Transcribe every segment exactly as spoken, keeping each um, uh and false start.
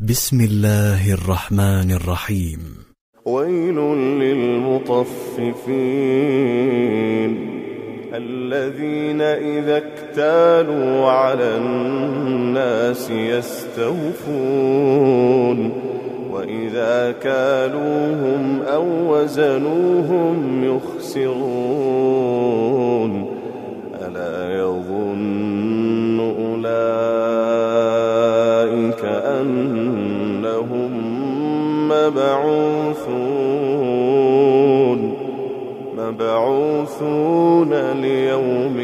بسم الله الرحمن الرحيم. ويل للمطففين الذين إذا اكتالوا على الناس يستوفون وإذا كالوهم أو وزنوهم يخسرون ألا يظن أولئك أنهم مبعوثون مبعوثون ليوم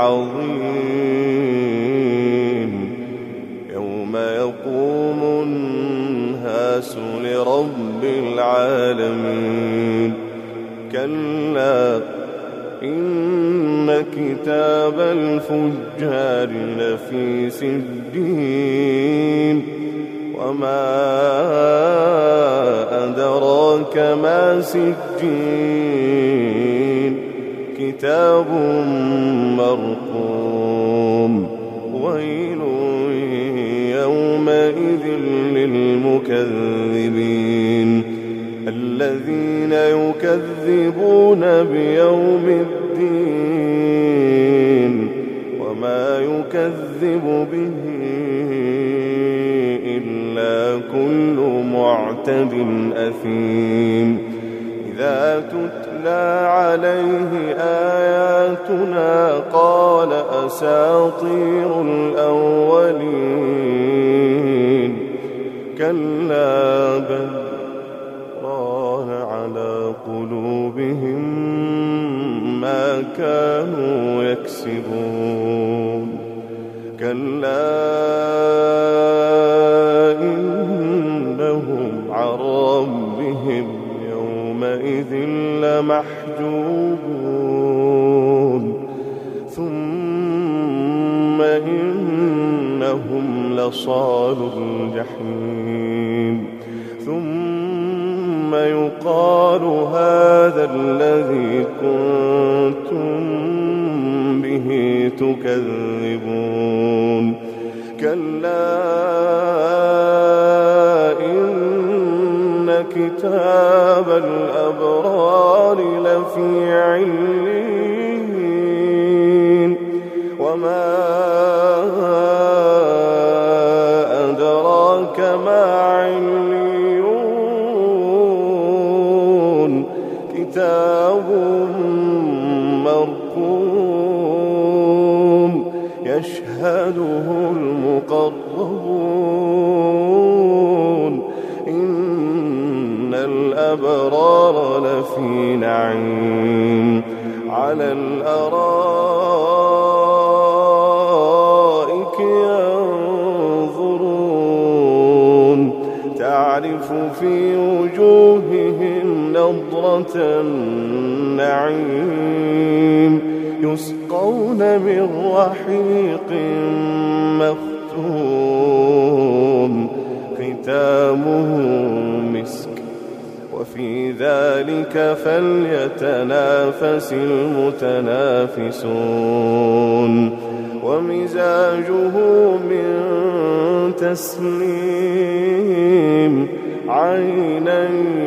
عظيم يوم يقوم الناس لرب العالمين. كلا إن كتاب الفجار لفي سجين وما أدراك ما سجين كتاب مرقوم. ويل يومئذ للمكذبين الذين يكذبون بيوم الدين وما يكذب به إلا كل معتد أثيم. إذا تتلى عليه آياتنا قال أساطير الأولين كلا بل ران على قلوبهم ما كانوا يكسبون. كلا إنهم عن ربهم يومئذ لمحجوبون ثم إنهم لصالو الجحيم ثم يقال هذا الذي كنتم به تكذبون. كلا إن كتاب الأبرار لفي عليين وما أدراك ما عليون كتاب مرقوم يشهده المقربون إن الأبرار لفي نعيم على الأرائك ينظرون تعرف في وجوههم نضرة النعيم يسقون من رحيق مختوم ختامه مسك وفي ذلك فليتنافس المتنافسون. ومزاجه من تسنيم عينا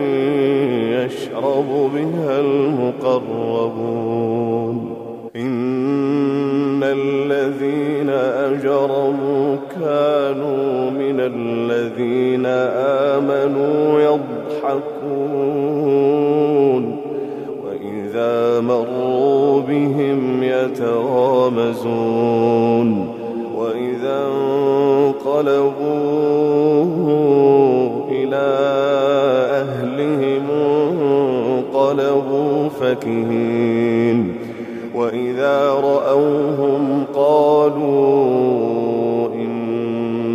يشرب بها المقربون. إن الذين أجرموا كانوا من الذين آمنوا يضحكون وإذا مروا بهم يتغامزون وإذا انقلبوا إلى أهلهم انقلبوا فكهين وإذا رأوهم قالوا إن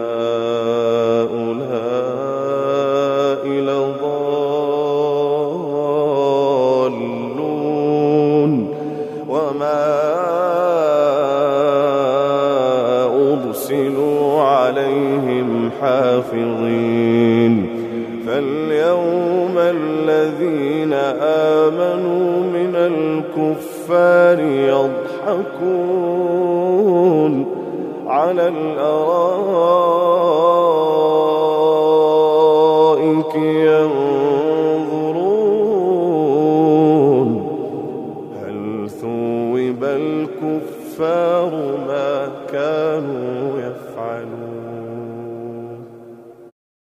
هؤلاء لضالون وما أرسلوا عليهم حافظين. فاليوم الذين آمنوا من الكفار يضحكون على الأرائك قل ثوب الكفار ما كانوا يفعلون.